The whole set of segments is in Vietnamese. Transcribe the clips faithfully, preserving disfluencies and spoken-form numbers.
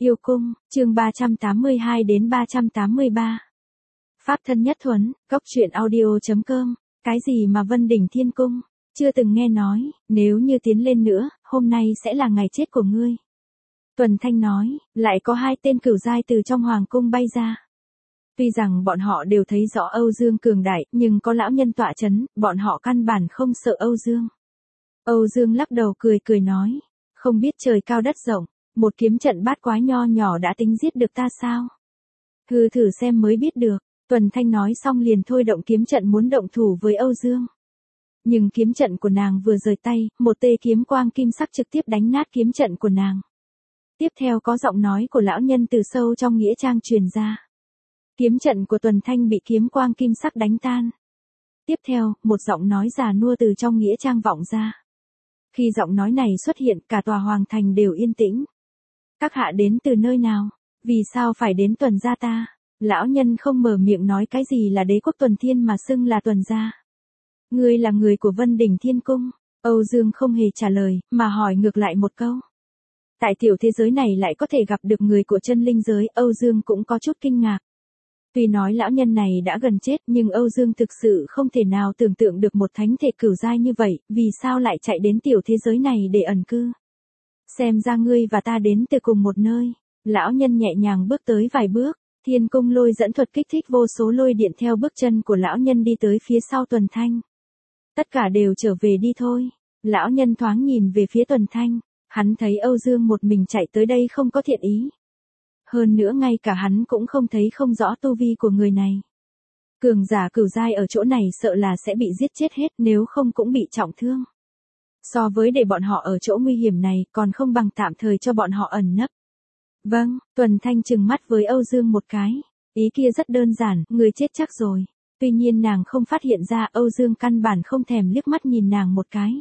Yêu cung, chương ba trăm tám mươi hai đến ba trăm tám mươi ba. Pháp thân nhất thuần, góc truyện audio.com, cái gì mà Vân Đỉnh Thiên Cung, chưa từng nghe nói, nếu như tiến lên nữa, hôm nay sẽ là ngày chết của ngươi. Tuần Thanh nói, lại có hai tên cửu giai từ trong hoàng cung bay ra. Tuy rằng bọn họ đều thấy rõ Âu Dương cường đại, nhưng có lão nhân tọa chấn, bọn họ căn bản không sợ Âu Dương. Âu Dương lắc đầu cười cười nói, không biết trời cao đất rộng, một kiếm trận bát quái nho nhỏ đã tính giết được ta sao? Hừ, thử xem mới biết được. Tuần Thanh nói xong liền thôi động kiếm trận muốn động thủ với Âu Dương. Nhưng kiếm trận của nàng vừa rời tay, một tê kiếm quang kim sắc trực tiếp đánh nát kiếm trận của nàng. Tiếp theo có giọng nói của lão nhân từ sâu trong nghĩa trang truyền ra. Kiếm trận của Tuần Thanh bị kiếm quang kim sắc đánh tan. Tiếp theo, một giọng nói già nua từ trong nghĩa trang vọng ra. Khi giọng nói này xuất hiện, cả tòa hoàng thành đều yên tĩnh. Các hạ đến từ nơi nào? Vì sao phải đến Tuần gia ta? Lão nhân không mở miệng nói cái gì là đế quốc Tuần Thiên mà xưng là Tuần gia. Ngươi là người của Vân Đỉnh Thiên Cung. Âu Dương không hề trả lời, mà hỏi ngược lại một câu. Tại tiểu thế giới này lại có thể gặp được người của chân linh giới, Âu Dương cũng có chút kinh ngạc. Tuy nói lão nhân này đã gần chết, nhưng Âu Dương thực sự không thể nào tưởng tượng được một thánh thể cửu giai như vậy, vì sao lại chạy đến tiểu thế giới này để ẩn cư. Xem ra ngươi và ta đến từ cùng một nơi. Lão nhân nhẹ nhàng bước tới vài bước, Thiên Cung lôi dẫn thuật kích thích vô số lôi điện theo bước chân của lão nhân đi tới phía sau Tuần Thanh. Tất cả đều trở về đi thôi. Lão nhân thoáng nhìn về phía Tuần Thanh, hắn thấy Âu Dương một mình chạy tới đây không có thiện ý. Hơn nữa ngay cả hắn cũng không thấy không rõ tu vi của người này. Cường giả cửu giai ở chỗ này sợ là sẽ bị giết chết hết, nếu không cũng bị trọng thương. So với để bọn họ ở chỗ nguy hiểm này, còn không bằng tạm thời cho bọn họ ẩn nấp. Vâng, Tuần Thanh trừng mắt với Âu Dương một cái. Ý kia rất đơn giản, người chết chắc rồi. Tuy nhiên nàng không phát hiện ra Âu Dương căn bản không thèm liếc mắt nhìn nàng một cái.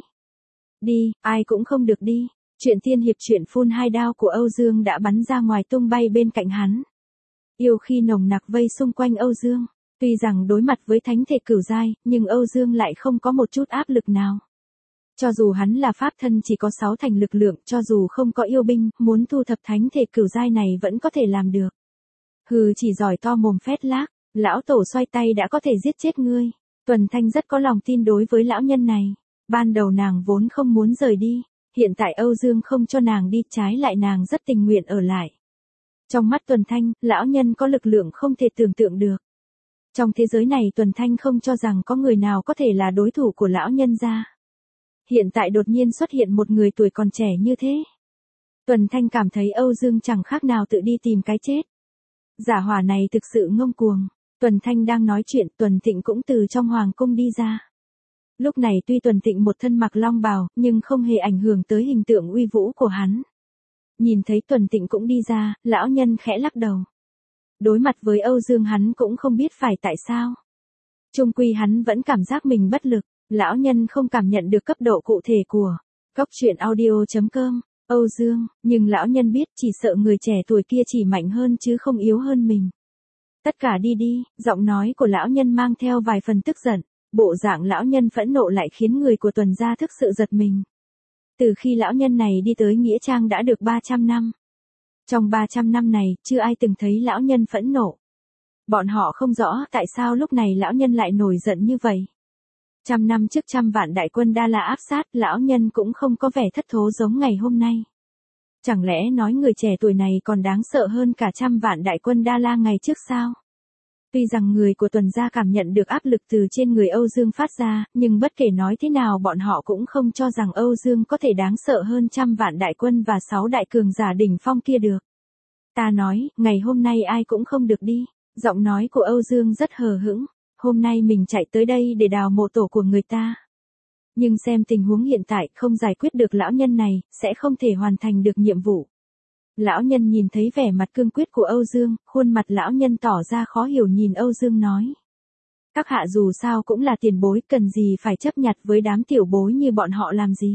Đi, ai cũng không được đi. Chuyện tiên hiệp chuyện phun hai đao của Âu Dương đã bắn ra ngoài tung bay bên cạnh hắn. Yêu khi nồng nặc vây xung quanh Âu Dương. Tuy rằng đối mặt với thánh thể cửu giai, nhưng Âu Dương lại không có một chút áp lực nào. Cho dù hắn là pháp thân chỉ có sáu thành lực lượng, cho dù không có yêu binh, muốn thu thập thánh thể cửu giai này vẫn có thể làm được. Hừ, chỉ giỏi to mồm phét lác, lão tổ xoay tay đã có thể giết chết ngươi. Tuần Thanh rất có lòng tin đối với lão nhân này. Ban đầu nàng vốn không muốn rời đi, hiện tại Âu Dương không cho nàng đi, trái lại nàng rất tình nguyện ở lại. Trong mắt Tuần Thanh, lão nhân có lực lượng không thể tưởng tượng được. Trong thế giới này Tuần Thanh không cho rằng có người nào có thể là đối thủ của lão nhân gia. Hiện tại đột nhiên xuất hiện một người tuổi còn trẻ như thế. Tuần Thanh cảm thấy Âu Dương chẳng khác nào tự đi tìm cái chết. Giả hỏa này thực sự ngông cuồng. Tuần Thanh đang nói chuyện, Tuần Thịnh cũng từ trong hoàng cung đi ra. Lúc này tuy Tuần Thịnh một thân mặc long bào, nhưng không hề ảnh hưởng tới hình tượng uy vũ của hắn. Nhìn thấy Tuần Thịnh cũng đi ra, lão nhân khẽ lắc đầu. Đối mặt với Âu Dương hắn cũng không biết phải tại sao. Chung quy hắn vẫn cảm giác mình bất lực. Lão nhân không cảm nhận được cấp độ cụ thể của góc truyện audio.com, Âu Dương, nhưng lão nhân biết chỉ sợ người trẻ tuổi kia chỉ mạnh hơn chứ không yếu hơn mình. Tất cả đi đi, giọng nói của lão nhân mang theo vài phần tức giận, bộ dạng lão nhân phẫn nộ lại khiến người của Tuần gia thực sự giật mình. Từ khi lão nhân này đi tới Nghĩa Trang đã được ba trăm năm. Trong ba trăm năm này, chưa ai từng thấy lão nhân phẫn nộ. Bọn họ không rõ tại sao lúc này lão nhân lại nổi giận như vậy. Trăm năm trước trăm vạn đại quân Đa La áp sát, lão nhân cũng không có vẻ thất thố giống ngày hôm nay. Chẳng lẽ nói người trẻ tuổi này còn đáng sợ hơn cả trăm vạn đại quân Đa La ngày trước sao? Tuy rằng người của Tuần gia cảm nhận được áp lực từ trên người Âu Dương phát ra, nhưng bất kể nói thế nào bọn họ cũng không cho rằng Âu Dương có thể đáng sợ hơn trăm vạn đại quân và sáu đại cường giả đỉnh phong kia được. Ta nói, ngày hôm nay ai cũng không được đi. Giọng nói của Âu Dương rất hờ hững. Hôm nay mình chạy tới đây để đào mộ tổ của người ta. Nhưng xem tình huống hiện tại không giải quyết được lão nhân này, sẽ không thể hoàn thành được nhiệm vụ. Lão nhân nhìn thấy vẻ mặt cương quyết của Âu Dương, khuôn mặt lão nhân tỏ ra khó hiểu nhìn Âu Dương nói. Các hạ dù sao cũng là tiền bối, cần gì phải chấp nhặt với đám tiểu bối như bọn họ làm gì.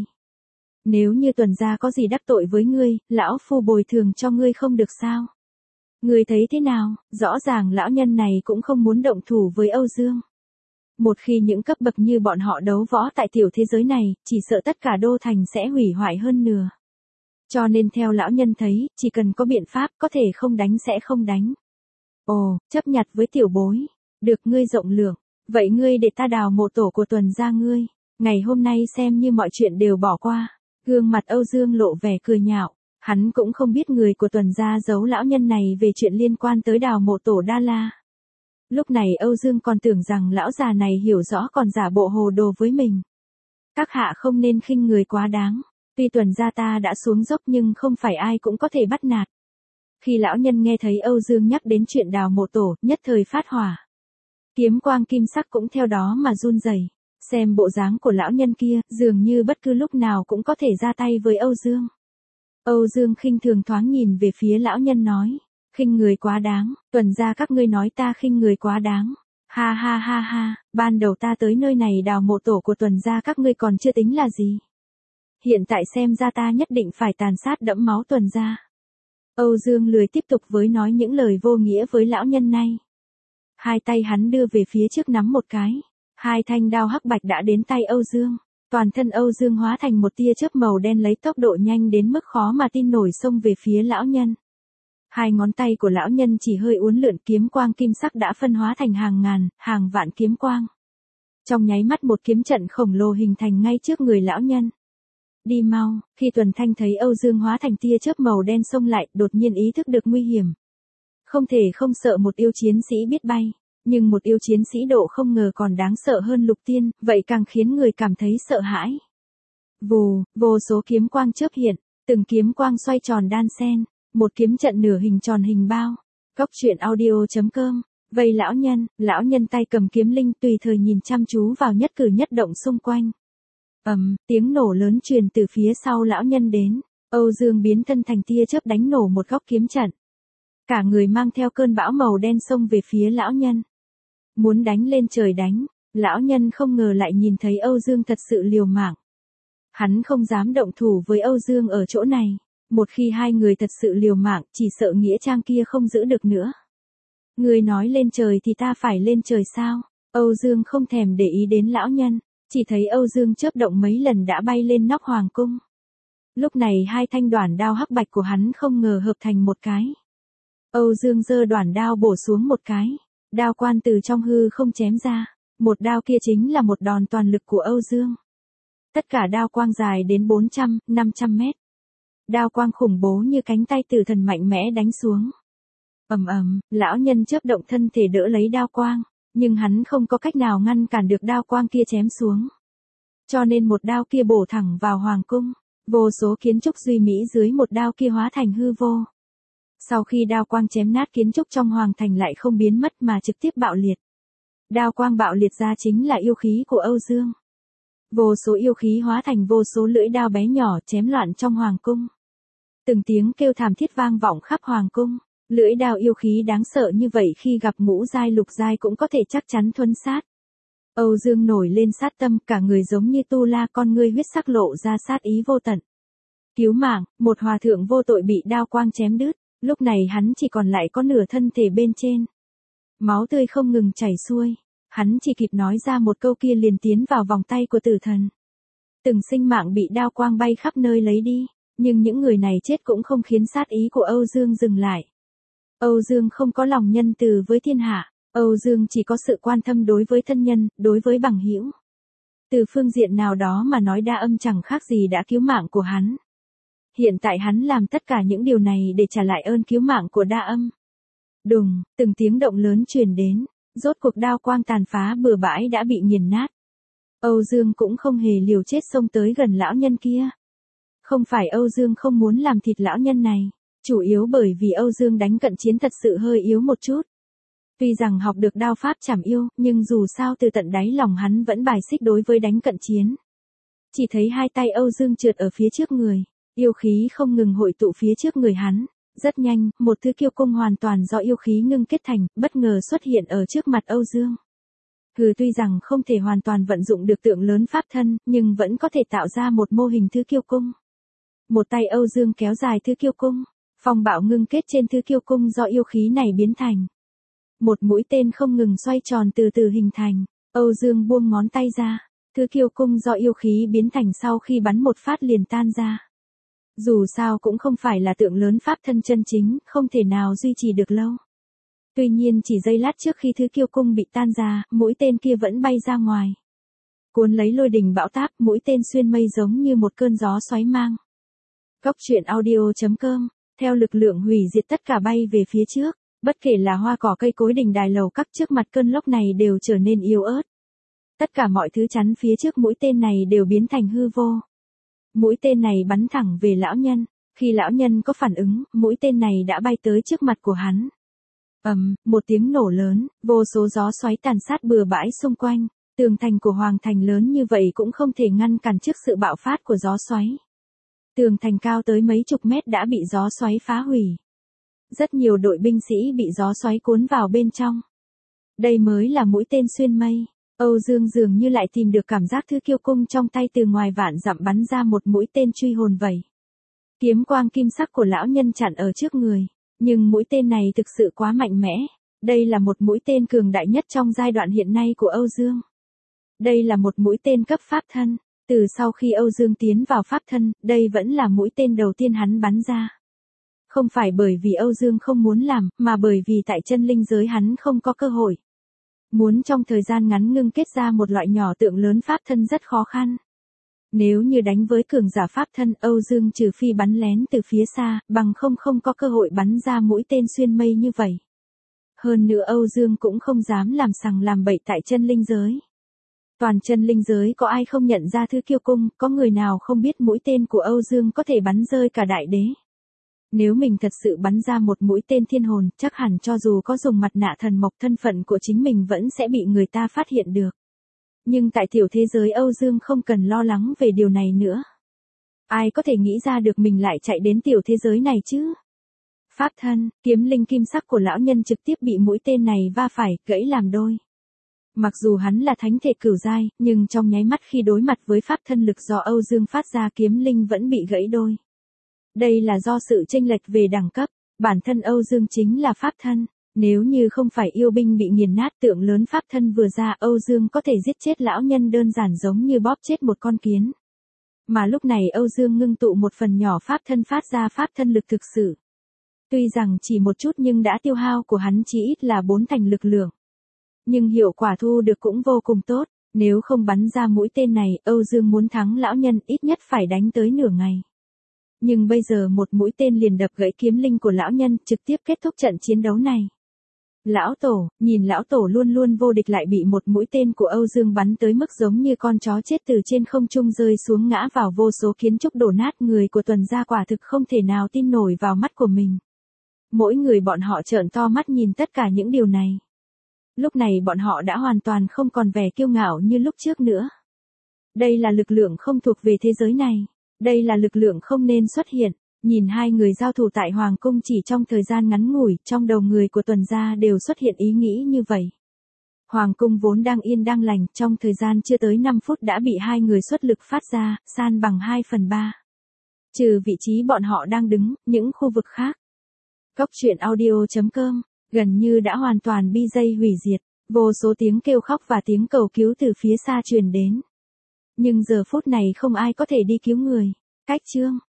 Nếu như Tuần gia có gì đắc tội với ngươi, lão phu bồi thường cho ngươi không được sao? Ngươi thấy thế nào? Rõ ràng lão nhân này cũng không muốn động thủ với Âu Dương. Một khi những cấp bậc như bọn họ đấu võ tại tiểu thế giới này, chỉ sợ tất cả đô thành sẽ hủy hoại hơn nửa. Cho nên theo lão nhân thấy, chỉ cần có biện pháp, có thể không đánh sẽ không đánh. Ồ, chấp nhặt với tiểu bối. Được ngươi rộng lượng. Vậy ngươi để ta đào mộ tổ của Tuần gia ngươi. Ngày hôm nay xem như mọi chuyện đều bỏ qua. Gương mặt Âu Dương lộ vẻ cười nhạo. Hắn cũng không biết người của Tuần gia giấu lão nhân này về chuyện liên quan tới đào mộ tổ Đa La. Lúc này Âu Dương còn tưởng rằng lão già này hiểu rõ còn giả bộ hồ đồ với mình. Các hạ không nên khinh người quá đáng. Tuy Tuần gia ta đã xuống dốc nhưng không phải ai cũng có thể bắt nạt. Khi lão nhân nghe thấy Âu Dương nhắc đến chuyện đào mộ tổ, nhất thời phát hỏa. Kiếm quang kim sắc cũng theo đó mà run rẩy. Xem bộ dáng của lão nhân kia, dường như bất cứ lúc nào cũng có thể ra tay với Âu Dương. Âu Dương khinh thường thoáng nhìn về phía lão nhân nói, khinh người quá đáng, Tuần gia các ngươi nói ta khinh người quá đáng. Ha ha ha ha, ban đầu ta tới nơi này đào mộ tổ của Tuần gia các ngươi còn chưa tính là gì. Hiện tại xem ra ta nhất định phải tàn sát đẫm máu Tuần gia. Âu Dương lười tiếp tục với nói những lời vô nghĩa với lão nhân này. Hai tay hắn đưa về phía trước nắm một cái. Hai thanh đao hắc bạch đã đến tay Âu Dương. Toàn thân Âu Dương hóa thành một tia chớp màu đen lấy tốc độ nhanh đến mức khó mà tin nổi xông về phía lão nhân. Hai ngón tay của lão nhân chỉ hơi uốn lượn, kiếm quang kim sắc đã phân hóa thành hàng ngàn, hàng vạn kiếm quang. Trong nháy mắt một kiếm trận khổng lồ hình thành ngay trước người lão nhân. Đi mau, khi Tuần Thanh thấy Âu Dương hóa thành tia chớp màu đen xông lại, đột nhiên ý thức được nguy hiểm. Không thể không sợ một yêu chiến sĩ biết bay, nhưng một yêu chiến sĩ độ không ngờ còn đáng sợ hơn lục tiên, vậy càng khiến người cảm thấy sợ hãi. Vù, vô số kiếm quang chớp hiện, từng kiếm quang xoay tròn đan xen, một kiếm trận nửa hình tròn hình bao. Góc truyện audio chấm com. Vây lão nhân, lão nhân tay cầm kiếm linh tùy thời nhìn chăm chú vào nhất cử nhất động xung quanh. Ầm, tiếng nổ lớn truyền từ phía sau lão nhân đến. Âu Dương biến thân thành tia chớp đánh nổ một góc kiếm trận. Cả người mang theo cơn bão màu đen xông về phía lão nhân. Muốn đánh lên trời đánh, lão nhân không ngờ lại nhìn thấy Âu Dương thật sự liều mạng. Hắn không dám động thủ với Âu Dương ở chỗ này. Một khi hai người thật sự liều mạng, chỉ sợ nghĩa trang kia không giữ được nữa. Người nói lên trời thì ta phải lên trời sao? Âu Dương không thèm để ý đến lão nhân. Chỉ thấy Âu Dương chớp động mấy lần đã bay lên nóc hoàng cung. Lúc này hai thanh đoản đao hắc bạch của hắn không ngờ hợp thành một cái. Âu Dương giơ đoản đao bổ xuống một cái. Đao quan từ trong hư không chém ra. Một đao kia chính là một đòn toàn lực của Âu Dương. Tất cả đao quang dài đến bốn trăm, năm trăm mét. Đao quang khủng bố như cánh tay tử thần mạnh mẽ đánh xuống. Ầm ầm, lão nhân chớp động thân thể đỡ lấy đao quang. Nhưng hắn không có cách nào ngăn cản được đao quang kia chém xuống. Cho nên một đao kia bổ thẳng vào hoàng cung. Vô số kiến trúc duy mỹ dưới một đao kia hóa thành hư vô. Sau khi đao quang chém nát kiến trúc trong hoàng thành lại không biến mất mà trực tiếp bạo liệt. Đao quang bạo liệt ra chính là yêu khí của Âu Dương. Vô số yêu khí hóa thành vô số lưỡi đao bé nhỏ chém loạn trong hoàng cung. Từng tiếng kêu thảm thiết vang vọng khắp hoàng cung. Lưỡi đao yêu khí đáng sợ như vậy khi gặp ngũ giai lục giai cũng có thể chắc chắn thuấn sát. Âu Dương nổi lên sát tâm, cả người giống như tu la, con ngươi huyết sắc lộ ra sát ý vô tận. Cứu mạng, một hòa thượng vô tội bị đao quang chém đứt, lúc này hắn chỉ còn lại có nửa thân thể bên trên. Máu tươi không ngừng chảy xuôi, hắn chỉ kịp nói ra một câu kia liền tiến vào vòng tay của tử thần. Từng sinh mạng bị đao quang bay khắp nơi lấy đi, nhưng những người này chết cũng không khiến sát ý của Âu Dương dừng lại. Âu Dương không có lòng nhân từ với thiên hạ, Âu Dương chỉ có sự quan tâm đối với thân nhân, đối với bằng hữu. Từ phương diện nào đó mà nói Đa Âm chẳng khác gì đã cứu mạng của hắn. Hiện tại hắn làm tất cả những điều này để trả lại ơn cứu mạng của Đa Âm. Đùng, từng tiếng động lớn truyền đến, rốt cuộc đao quang tàn phá bừa bãi đã bị nghiền nát. Âu Dương cũng không hề liều chết xông tới gần lão nhân kia. Không phải Âu Dương không muốn làm thịt lão nhân này. Chủ yếu bởi vì Âu Dương đánh cận chiến thật sự hơi yếu một chút. Tuy rằng học được đao pháp chảm yêu, nhưng dù sao từ tận đáy lòng hắn vẫn bài xích đối với đánh cận chiến. Chỉ thấy hai tay Âu Dương trượt ở phía trước người, yêu khí không ngừng hội tụ phía trước người hắn. Rất nhanh, một thứ kiêu cung hoàn toàn do yêu khí ngưng kết thành, bất ngờ xuất hiện ở trước mặt Âu Dương. Hừ, tuy rằng không thể hoàn toàn vận dụng được tượng lớn pháp thân, nhưng vẫn có thể tạo ra một mô hình thứ kiêu cung. Một tay Âu Dương kéo dài thứ kiêu cung. Phong bạo ngưng kết trên thứ kiêu cung do yêu khí này biến thành. Một mũi tên không ngừng xoay tròn từ từ hình thành. Âu Dương buông ngón tay ra. Thứ kiêu cung do yêu khí biến thành sau khi bắn một phát liền tan ra. Dù sao cũng không phải là tượng lớn pháp thân chân chính, không thể nào duy trì được lâu. Tuy nhiên chỉ giây lát trước khi thứ kiêu cung bị tan ra, mũi tên kia vẫn bay ra ngoài. Cuốn lấy lôi đình bão táp, mũi tên xuyên mây giống như một cơn gió xoáy mang. Cốc truyện audio chấm com, theo lực lượng hủy diệt tất cả bay về phía trước, bất kể là hoa cỏ cây cối đình đài lầu các trước mặt cơn lốc này đều trở nên yếu ớt. Tất cả mọi thứ chắn phía trước mũi tên này đều biến thành hư vô. Mũi tên này bắn thẳng về lão nhân, khi lão nhân có phản ứng, mũi tên này đã bay tới trước mặt của hắn. Ầm, um, một tiếng nổ lớn, vô số gió xoáy tàn sát bừa bãi xung quanh, tường thành của hoàng thành lớn như vậy cũng không thể ngăn cản trước sự bạo phát của gió xoáy. Tường thành cao tới mấy chục mét đã bị gió xoáy phá hủy. Rất nhiều đội binh sĩ bị gió xoáy cuốn vào bên trong. Đây mới là mũi tên xuyên mây. Âu Dương dường như lại tìm được cảm giác thứ kiêu cung trong tay từ ngoài vạn dặm bắn ra một mũi tên truy hồn vậy. Kiếm quang kim sắc của lão nhân chặn ở trước người, nhưng mũi tên này thực sự quá mạnh mẽ. Đây là một mũi tên cường đại nhất trong giai đoạn hiện nay của Âu Dương. Đây là một mũi tên cấp pháp thân. Từ sau khi Âu Dương tiến vào pháp thân, đây vẫn là mũi tên đầu tiên hắn bắn ra. Không phải bởi vì Âu Dương không muốn làm, mà bởi vì tại chân linh giới hắn không có cơ hội. Muốn trong thời gian ngắn ngưng kết ra một loại nhỏ tượng lớn pháp thân rất khó khăn. Nếu như đánh với cường giả pháp thân, Âu Dương trừ phi bắn lén từ phía xa, bằng không không có cơ hội bắn ra mũi tên xuyên mây như vậy. Hơn nữa Âu Dương cũng không dám làm sằng làm bậy tại chân linh giới. Toàn chân linh giới có ai không nhận ra thứ kiêu cung, có người nào không biết mũi tên của Âu Dương có thể bắn rơi cả đại đế. Nếu mình thật sự bắn ra một mũi tên thiên hồn, chắc hẳn cho dù có dùng mặt nạ thần mộc, thân phận của chính mình vẫn sẽ bị người ta phát hiện được. Nhưng tại tiểu thế giới Âu Dương không cần lo lắng về điều này nữa. Ai có thể nghĩ ra được mình lại chạy đến tiểu thế giới này chứ? Pháp thân, kiếm linh kim sắc của lão nhân trực tiếp bị mũi tên này va phải, gãy làm đôi. Mặc dù hắn là thánh thể cửu giai, nhưng trong nháy mắt khi đối mặt với pháp thân lực do Âu Dương phát ra, kiếm linh vẫn bị gãy đôi. Đây là do sự chênh lệch về đẳng cấp, bản thân Âu Dương chính là pháp thân, nếu như không phải yêu binh bị nghiền nát tượng lớn pháp thân vừa ra, Âu Dương có thể giết chết lão nhân đơn giản giống như bóp chết một con kiến. Mà lúc này Âu Dương ngưng tụ một phần nhỏ pháp thân phát ra pháp thân lực thực sự. Tuy rằng chỉ một chút nhưng đã tiêu hao của hắn chỉ ít là bốn thành lực lượng. Nhưng hiệu quả thu được cũng vô cùng tốt, nếu không bắn ra mũi tên này, Âu Dương muốn thắng lão nhân ít nhất phải đánh tới nửa ngày. Nhưng bây giờ một mũi tên liền đập gãy kiếm linh của lão nhân, trực tiếp kết thúc trận chiến đấu này. Lão tổ, nhìn lão tổ luôn luôn vô địch lại bị một mũi tên của Âu Dương bắn tới mức giống như con chó chết từ trên không trung rơi xuống ngã vào vô số kiến trúc đổ nát, người của Tuần gia quả thực không thể nào tin nổi vào mắt của mình. Mỗi người bọn họ trợn to mắt nhìn tất cả những điều này. Lúc này bọn họ đã hoàn toàn không còn vẻ kiêu ngạo như lúc trước nữa. Đây là lực lượng không thuộc về thế giới này. Đây là lực lượng không nên xuất hiện. Nhìn hai người giao thủ tại Hoàng Cung chỉ trong thời gian ngắn ngủi, trong đầu người của Tuần gia đều xuất hiện ý nghĩ như vậy. Hoàng Cung vốn đang yên đang lành, trong thời gian chưa tới năm phút đã bị hai người xuất lực phát ra, san bằng hai phần ba. Trừ vị trí bọn họ đang đứng, những khu vực khác. Cốc truyện audio chấm com, gần như đã hoàn toàn bi dây hủy diệt, vô số tiếng kêu khóc và tiếng cầu cứu từ phía xa truyền đến. Nhưng giờ phút này không ai có thể đi cứu người. Cách chương